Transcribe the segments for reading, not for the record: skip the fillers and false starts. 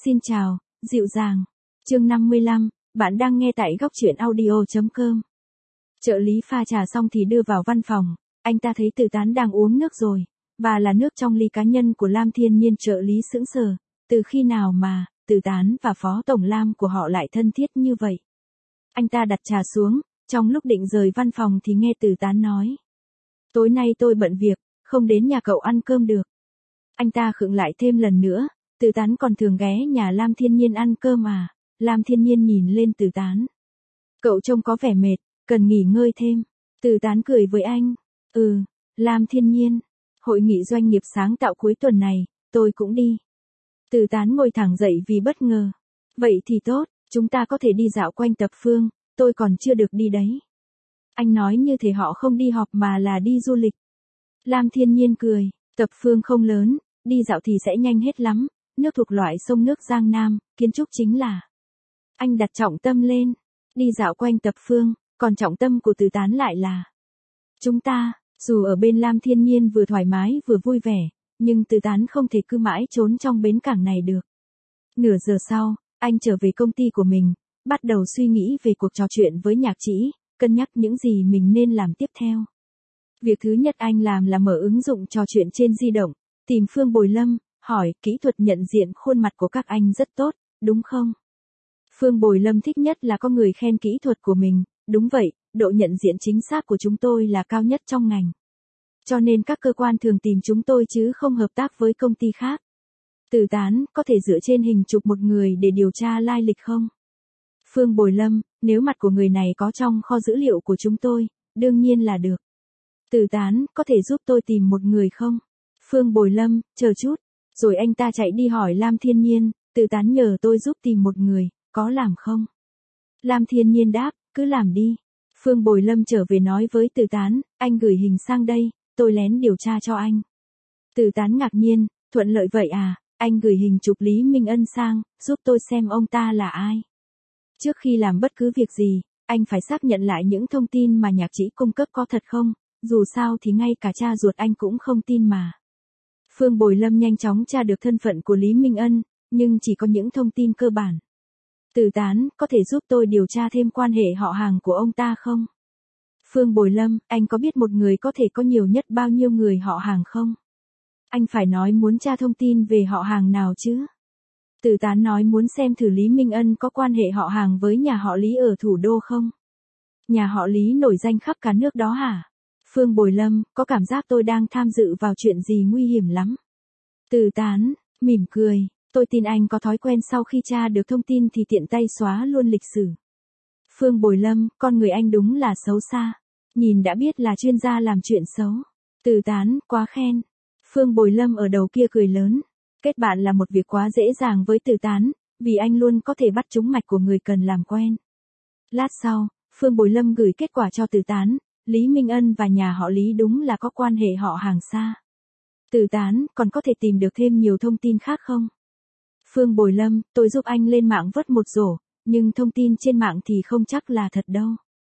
Xin chào, dịu dàng. Chương 55, bạn đang nghe tại góc truyện audio.com. Trợ lý pha trà xong thì đưa vào văn phòng, anh ta thấy Từ Tán đang uống nước rồi, và là nước trong ly cá nhân của Lam Thiên Nhiên. Trợ lý sững sờ, từ khi nào mà Từ Tán và Phó Tổng Lam của họ lại thân thiết như vậy. Anh ta đặt trà xuống, trong lúc định rời văn phòng thì nghe Từ Tán nói. Tối nay tôi bận việc, không đến nhà cậu ăn cơm được. Anh ta khựng lại thêm lần nữa, Từ Tán còn thường ghé nhà Lam Thiên Nhiên ăn cơm à? Lam Thiên Nhiên nhìn lên Từ Tán. Cậu trông có vẻ mệt, cần nghỉ ngơi thêm. Từ Tán cười với anh. Lam Thiên Nhiên. Hội nghị doanh nghiệp sáng tạo cuối tuần này, tôi cũng đi. Từ Tán ngồi thẳng dậy vì bất ngờ. Vậy thì tốt, chúng ta có thể đi dạo quanh Tập Phương, tôi còn chưa được đi đấy. Anh nói như thể họ không đi họp mà là đi du lịch. Lam Thiên Nhiên cười, Tập Phương không lớn, đi dạo thì sẽ nhanh hết lắm, nước thuộc loại sông nước Giang Nam, kiến trúc chính là. Anh đặt trọng tâm lên, đi dạo quanh Tập Phương, còn trọng tâm của Từ Tán lại là. Chúng ta, dù ở bên Lam Thiên Nhiên vừa thoải mái vừa vui vẻ, nhưng Từ Tán không thể cứ mãi trốn trong bến cảng này được. Nửa giờ sau, anh trở về công ty của mình, bắt đầu suy nghĩ về cuộc trò chuyện với Nhạc Trĩ, cân nhắc những gì mình nên làm tiếp theo. Việc thứ nhất anh làm là mở ứng dụng trò chuyện trên di động, tìm Phương Bồi Lâm, hỏi kỹ thuật nhận diện khuôn mặt của các anh rất tốt, đúng không? Phương Bồi Lâm thích nhất là có người khen kỹ thuật của mình, đúng vậy, độ nhận diện chính xác của chúng tôi là cao nhất trong ngành. Cho nên các cơ quan thường tìm chúng tôi chứ không hợp tác với công ty khác. Từ Tán, có thể dựa trên hình chụp một người để điều tra lai lịch không? Phương Bồi Lâm, nếu mặt của người này có trong kho dữ liệu của chúng tôi, đương nhiên là được. Từ Tán, có thể giúp tôi tìm một người không? Phương Bồi Lâm, chờ chút. Rồi anh ta chạy đi hỏi Lam Thiên Nhiên, Từ Tán nhờ tôi giúp tìm một người, có làm không? Lam Thiên Nhiên đáp, cứ làm đi. Phương Bồi Lâm trở về nói với Từ Tán, anh gửi hình sang đây, tôi lén điều tra cho anh. Từ Tán ngạc nhiên, thuận lợi vậy à, anh gửi hình chụp Lý Minh Ân sang, giúp tôi xem ông ta là ai. Trước khi làm bất cứ việc gì, anh phải xác nhận lại những thông tin mà Nhạc Trĩ cung cấp có thật không, dù sao thì ngay cả cha ruột anh cũng không tin mà. Phương Bồi Lâm nhanh chóng tra được thân phận của Lý Minh Ân, nhưng chỉ có những thông tin cơ bản. Từ Tán, có thể giúp tôi điều tra thêm quan hệ họ hàng của ông ta không? Phương Bồi Lâm, anh có biết một người có thể có nhiều nhất bao nhiêu người họ hàng không? Anh phải nói muốn tra thông tin về họ hàng nào chứ? Từ Tán nói muốn xem thử Lý Minh Ân có quan hệ họ hàng với nhà họ Lý ở thủ đô không? Nhà họ Lý nổi danh khắp cả nước đó hả? Phương Bồi Lâm, có cảm giác tôi đang tham dự vào chuyện gì nguy hiểm lắm. Từ Tán, mỉm cười, tôi tin anh có thói quen sau khi tra được thông tin thì tiện tay xóa luôn lịch sử. Phương Bồi Lâm, con người anh đúng là xấu xa. Nhìn đã biết là chuyên gia làm chuyện xấu. Từ Tán, quá khen. Phương Bồi Lâm ở đầu kia cười lớn. Kết bạn là một việc quá dễ dàng với Từ Tán, vì anh luôn có thể bắt trúng mạch của người cần làm quen. Lát sau, Phương Bồi Lâm gửi kết quả cho Từ Tán. Lý Minh Ân và nhà họ Lý đúng là có quan hệ họ hàng xa. Từ Tán, còn có thể tìm được thêm nhiều thông tin khác không? Phương Bồi Lâm, tôi giúp anh lên mạng vớt một rổ, nhưng thông tin trên mạng thì không chắc là thật đâu.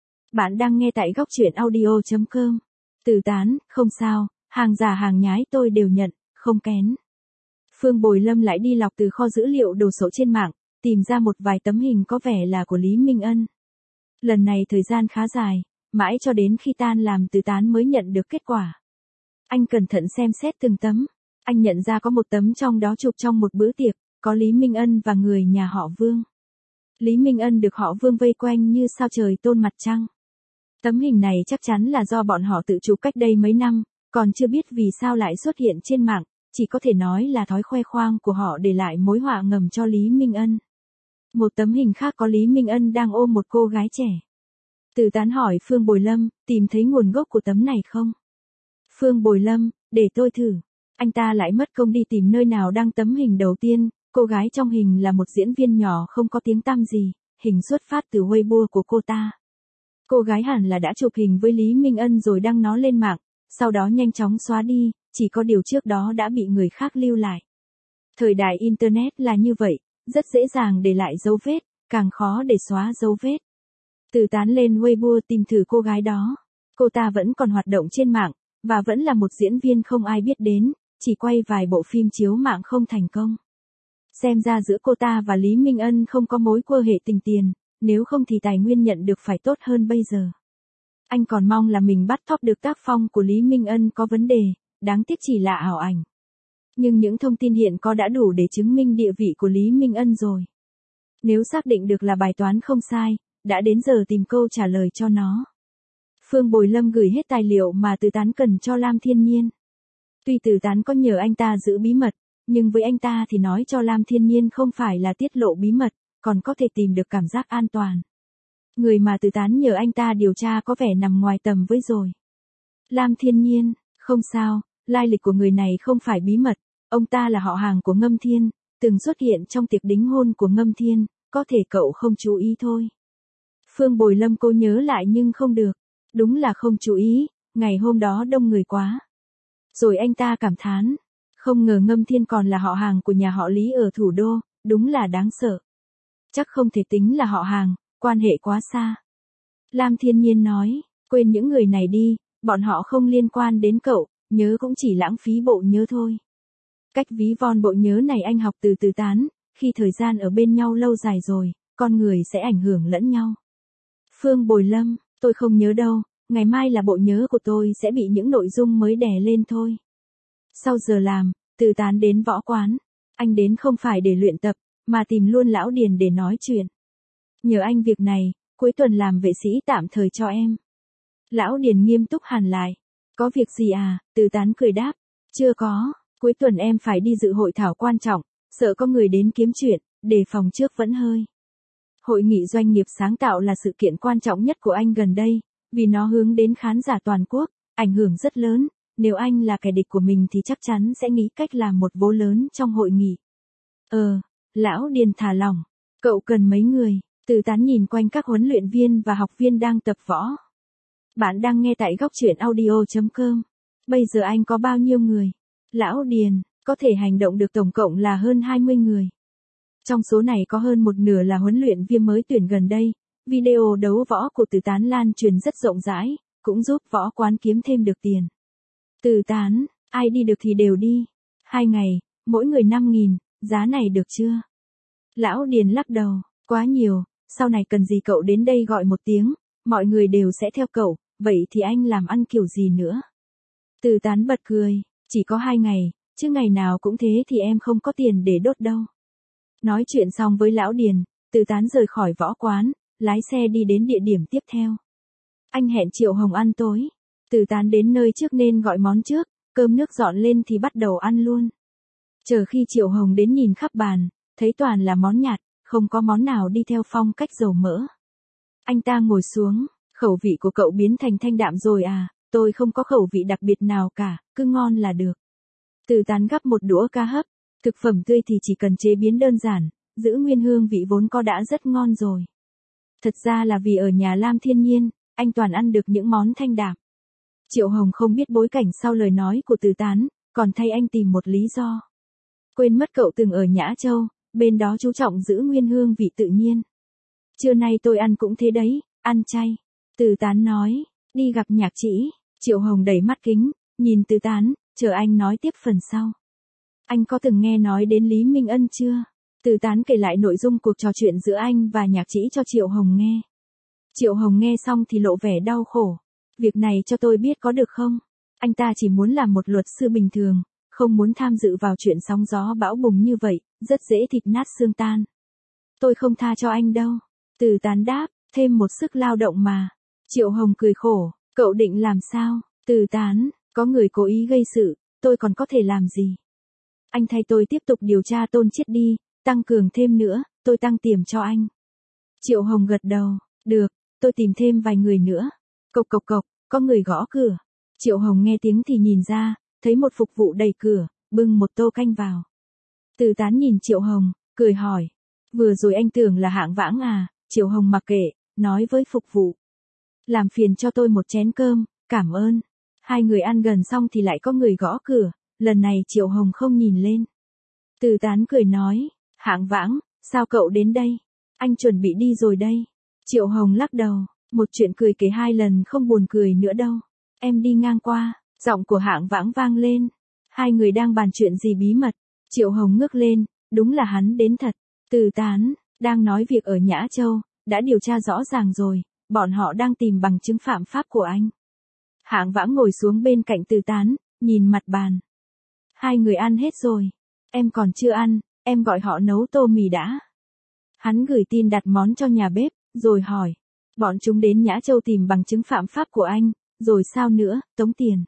Bạn đang nghe tại góc truyện audio.com. Từ Tán, không sao, hàng giả hàng nhái tôi đều nhận, không kén. Phương Bồi Lâm lại đi lọc từ kho dữ liệu đồ sộ trên mạng, tìm ra một vài tấm hình có vẻ là của Lý Minh Ân. Lần này thời gian khá dài, mãi cho đến khi tan làm Từ Tán mới nhận được kết quả. Anh cẩn thận xem xét từng tấm. Anh nhận ra có một tấm trong đó chụp trong một bữa tiệc, có Lý Minh Ân và người nhà họ Vương. Lý Minh Ân được họ Vương vây quanh như sao trời tôn mặt trăng. Tấm hình này chắc chắn là do bọn họ tự chụp cách đây mấy năm, còn chưa biết vì sao lại xuất hiện trên mạng, chỉ có thể nói là thói khoe khoang của họ để lại mối họa ngầm cho Lý Minh Ân. Một tấm hình khác có Lý Minh Ân đang ôm một cô gái trẻ. Từ Tán hỏi Phương Bồi Lâm, tìm thấy nguồn gốc của tấm này không? Phương Bồi Lâm, để tôi thử. Anh ta lại mất công đi tìm nơi nào đăng tấm hình đầu tiên, cô gái trong hình là một diễn viên nhỏ không có tiếng tăm gì, hình xuất phát từ Weibo của cô ta. Cô gái hẳn là đã chụp hình với Lý Minh Ân rồi đăng nó lên mạng, sau đó nhanh chóng xóa đi, chỉ có điều trước đó đã bị người khác lưu lại. Thời đại Internet là như vậy, rất dễ dàng để lại dấu vết, càng khó để xóa dấu vết. Từ Tán lên Weibo tìm thử cô gái đó. Cô ta vẫn còn hoạt động trên mạng, và vẫn là một diễn viên không ai biết đến, chỉ quay vài bộ phim chiếu mạng không thành công. Xem ra giữa cô ta và Lý Minh Ân không có mối quan hệ tình tiền, nếu không thì tài nguyên nhận được phải tốt hơn bây giờ. Anh còn mong là mình bắt top được tác phong của Lý Minh Ân có vấn đề, đáng tiếc chỉ là ảo ảnh. Nhưng những thông tin hiện có đã đủ để chứng minh địa vị của Lý Minh Ân rồi. Nếu xác định được là bài toán không sai, đã đến giờ tìm câu trả lời cho nó. Phương Bồi Lâm gửi hết tài liệu mà Từ Tán cần cho Lam Thiên Nhiên. Tuy Từ Tán có nhờ anh ta giữ bí mật, nhưng với anh ta thì nói cho Lam Thiên Nhiên không phải là tiết lộ bí mật, còn có thể tìm được cảm giác an toàn. Người mà Từ Tán nhờ anh ta điều tra có vẻ nằm ngoài tầm với rồi. Lam Thiên Nhiên, không sao, lai lịch của người này không phải bí mật, ông ta là họ hàng của Ngâm Thiên, từng xuất hiện trong tiệc đính hôn của Ngâm Thiên, có thể cậu không chú ý thôi. Phương Bồi Lâm cố nhớ lại nhưng không được, đúng là không chú ý, ngày hôm đó đông người quá. Rồi anh ta cảm thán, không ngờ Ngâm Thiên còn là họ hàng của nhà họ Lý ở thủ đô, đúng là đáng sợ. Chắc không thể tính là họ hàng, quan hệ quá xa. Lam Thiên Nhiên nói, quên những người này đi, bọn họ không liên quan đến cậu, nhớ cũng chỉ lãng phí bộ nhớ thôi. Cách ví von bộ nhớ này anh học từ Từ Tán, khi thời gian ở bên nhau lâu dài rồi, con người sẽ ảnh hưởng lẫn nhau. Phương Bồi Lâm, tôi không nhớ đâu, ngày mai là bộ nhớ của tôi sẽ bị những nội dung mới đè lên thôi. Sau giờ làm, Từ Tán đến võ quán. Anh đến không phải để luyện tập, mà tìm luôn Lão Điền để nói chuyện. Nhờ anh việc này, cuối tuần làm vệ sĩ tạm thời cho em. Lão Điền nghiêm túc hẳn lại. Có việc gì à? Từ Tán cười đáp. Chưa có, cuối tuần em phải đi dự hội thảo quan trọng, sợ có người đến kiếm chuyện, đề phòng trước vẫn hơi. Hội nghị doanh nghiệp sáng tạo là sự kiện quan trọng nhất của anh gần đây, vì nó hướng đến khán giả toàn quốc, ảnh hưởng rất lớn. Nếu anh là kẻ địch của mình thì chắc chắn sẽ nghĩ cách làm một vố lớn trong hội nghị. Lão Điền thả lỏng. Cậu cần mấy người? Từ Tán nhìn quanh các huấn luyện viên và học viên đang tập võ. Bạn đang nghe tại góc truyện audio.com. Bây giờ anh có bao nhiêu người? Lão Điền, có thể hành động được tổng cộng là hơn 20 người. Trong số này có hơn một nửa là huấn luyện viên mới tuyển gần đây. Video đấu võ của Từ Tán lan truyền rất rộng rãi, cũng giúp võ quán kiếm thêm được tiền. Từ Tán, ai đi được thì đều đi. 2 ngày, mỗi người 5.000, giá này được chưa? Lão Điền lắc đầu, quá nhiều, sau này cần gì cậu đến đây gọi một tiếng, mọi người đều sẽ theo cậu, vậy thì anh làm ăn kiểu gì nữa? Từ Tán bật cười, chỉ có 2 ngày, chứ ngày nào cũng thế thì em không có tiền để đốt đâu. Nói chuyện xong với Lão Điền, Từ Tán rời khỏi võ quán, lái xe đi đến địa điểm tiếp theo. Anh hẹn Triệu Hồng ăn tối. Từ Tán đến nơi trước nên gọi món trước, cơm nước dọn lên thì bắt đầu ăn luôn. Chờ khi Triệu Hồng đến nhìn khắp bàn, thấy toàn là món nhạt, không có món nào đi theo phong cách dầu mỡ. Anh ta ngồi xuống, khẩu vị của cậu biến thành thanh đạm rồi à, tôi không có khẩu vị đặc biệt nào cả, cứ ngon là được. Từ Tán gắp một đũa cá hấp, thực phẩm tươi thì chỉ cần chế biến đơn giản, giữ nguyên hương vị vốn có đã rất ngon rồi. Thật ra là vì ở nhà Lam Thiên Nhiên, anh toàn ăn được những món thanh đạm. Triệu Hồng không biết bối cảnh sau lời nói của Từ Tán, còn thay anh tìm một lý do. Quên mất cậu từng ở Nhã Châu, bên đó chú trọng giữ nguyên hương vị tự nhiên. Trưa nay tôi ăn cũng thế đấy, ăn chay. Từ Tán nói, đi gặp nhạc trĩ. Triệu Hồng đẩy mắt kính, nhìn Từ Tán, chờ anh nói tiếp phần sau. Anh có từng nghe nói đến Lý Minh Ân chưa? Từ Tán kể lại nội dung cuộc trò chuyện giữa anh và nhạc trĩ cho Triệu Hồng nghe. Triệu Hồng nghe xong thì lộ vẻ đau khổ. Việc này cho tôi biết có được không? Anh ta chỉ muốn làm một luật sư bình thường, không muốn tham dự vào chuyện sóng gió bão bùng như vậy, rất dễ thịt nát xương tan. Tôi không tha cho anh đâu. Từ Tán đáp, thêm một sức lao động mà. Triệu Hồng cười khổ, cậu định làm sao? Từ Tán, có người cố ý gây sự, tôi còn có thể làm gì? Anh thay tôi tiếp tục điều tra Tôn Chiết đi, tăng cường thêm nữa, tôi tăng tiền cho anh. Triệu Hồng gật đầu, được, tôi tìm thêm vài người nữa. Cộc cộc cộc, có người gõ cửa. Triệu Hồng nghe tiếng thì nhìn ra, thấy một phục vụ đẩy cửa, bưng một tô canh vào. Từ Tán nhìn Triệu Hồng, cười hỏi. Vừa rồi anh tưởng là Hạng Vãng à? Triệu Hồng mặc kệ, nói với phục vụ. Làm phiền cho tôi một chén cơm, cảm ơn. Hai người ăn gần xong thì lại có người gõ cửa, lần này Triệu Hồng không nhìn lên. Từ Tán cười nói, Hạng Vãng, sao cậu đến đây? Anh chuẩn bị đi rồi đây. Triệu Hồng lắc đầu, một chuyện cười kể 2 lần không buồn cười nữa đâu. Em đi ngang qua, giọng của Hạng Vãng vang lên. Hai người đang bàn chuyện gì bí mật. Triệu Hồng ngước lên, đúng là hắn đến thật. Từ Tán, đang nói việc ở Nhã Châu, đã điều tra rõ ràng rồi, bọn họ đang tìm bằng chứng phạm pháp của anh. Hạng Vãng ngồi xuống bên cạnh Từ Tán, nhìn mặt bàn. Hai người ăn hết rồi. Em còn chưa ăn, em gọi họ nấu tô mì đã. Hắn gửi tin đặt món cho nhà bếp, rồi hỏi. Bọn chúng đến Nhã Châu tìm bằng chứng phạm pháp của anh, rồi sao nữa, tống tiền.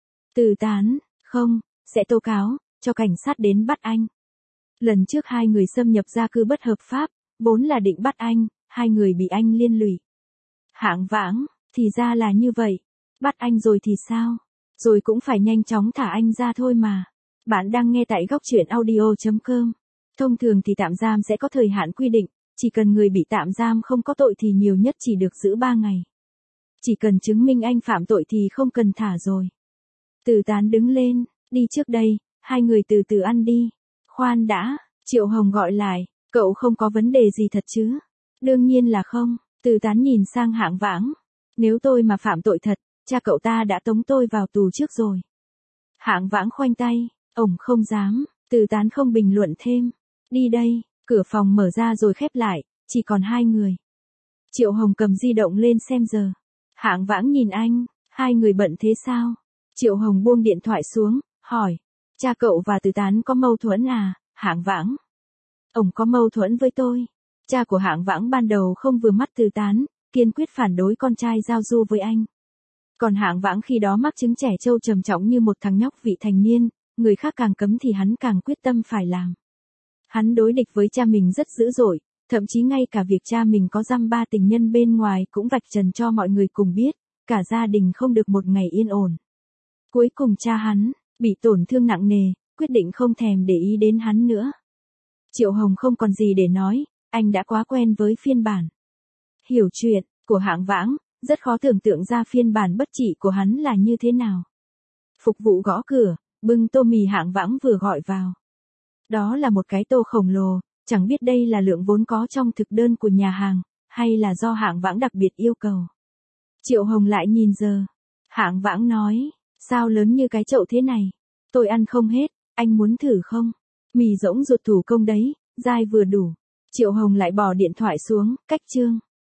Từ Tán, không, sẽ tố cáo, cho cảnh sát đến bắt anh. Lần trước hai người xâm nhập gia cư bất hợp pháp, vốn là định bắt anh, hai người bị anh liên lụy. Hạng Vãng, thì ra là như vậy. Bắt anh rồi thì sao? Rồi cũng phải nhanh chóng thả anh ra thôi mà. Bạn đang nghe tại góc truyện audio.com. Thông thường thì tạm giam sẽ có thời hạn quy định, chỉ cần người bị tạm giam không có tội thì nhiều nhất chỉ được giữ 3 ngày. Chỉ cần chứng minh anh phạm tội thì không cần thả rồi. Từ Tán đứng lên, đi trước đây, hai người từ từ ăn đi. Khoan đã, Triệu Hồng gọi lại, cậu không có vấn đề gì thật chứ? Đương nhiên là không, Từ Tán nhìn sang Hạng Vãng. Nếu tôi mà phạm tội thật, cha cậu ta đã tống tôi vào tù trước rồi. Hạng Vãng khoanh tay, ổng không dám, Từ Tán không bình luận thêm. Đi đây, cửa phòng mở ra rồi khép lại, chỉ còn hai người. Triệu Hồng cầm di động lên xem giờ. Hạng Vãng nhìn anh, hai người bận thế sao? Triệu Hồng buông điện thoại xuống, hỏi. Cha cậu và Từ Tán có mâu thuẫn à, Hạng Vãng? Ổng có mâu thuẫn với tôi. Cha của Hạng Vãng ban đầu không vừa mắt Từ Tán, kiên quyết phản đối con trai giao du với anh. Còn Hạng Vãng khi đó mắc chứng trẻ trâu trầm trọng như một thằng nhóc vị thành niên, người khác càng cấm thì hắn càng quyết tâm phải làm. Hắn đối địch với cha mình rất dữ dội, thậm chí ngay cả việc cha mình có dăm ba tình nhân bên ngoài cũng vạch trần cho mọi người cùng biết, cả gia đình không được một ngày yên ổn. Cuối cùng cha hắn, bị tổn thương nặng nề, quyết định không thèm để ý đến hắn nữa. Triệu Hồng không còn gì để nói, anh đã quá quen với phiên bản hiểu chuyện của Hạng Vãng, rất khó tưởng tượng ra phiên bản bất trị của hắn là như thế nào. Phục vụ gõ cửa, bưng tô mì Hạng Vãng vừa gọi vào. Đó là một cái tô khổng lồ, chẳng biết đây là lượng vốn có trong thực đơn của nhà hàng, hay là do Hạng Vãng đặc biệt yêu cầu. Triệu Hồng lại nhìn giờ. Hạng Vãng nói, sao lớn như cái chậu thế này? Tôi ăn không hết, anh muốn thử không? Mì rỗng ruột thủ công đấy, dai vừa đủ. Triệu Hồng lại bỏ điện thoại xuống, cách chương.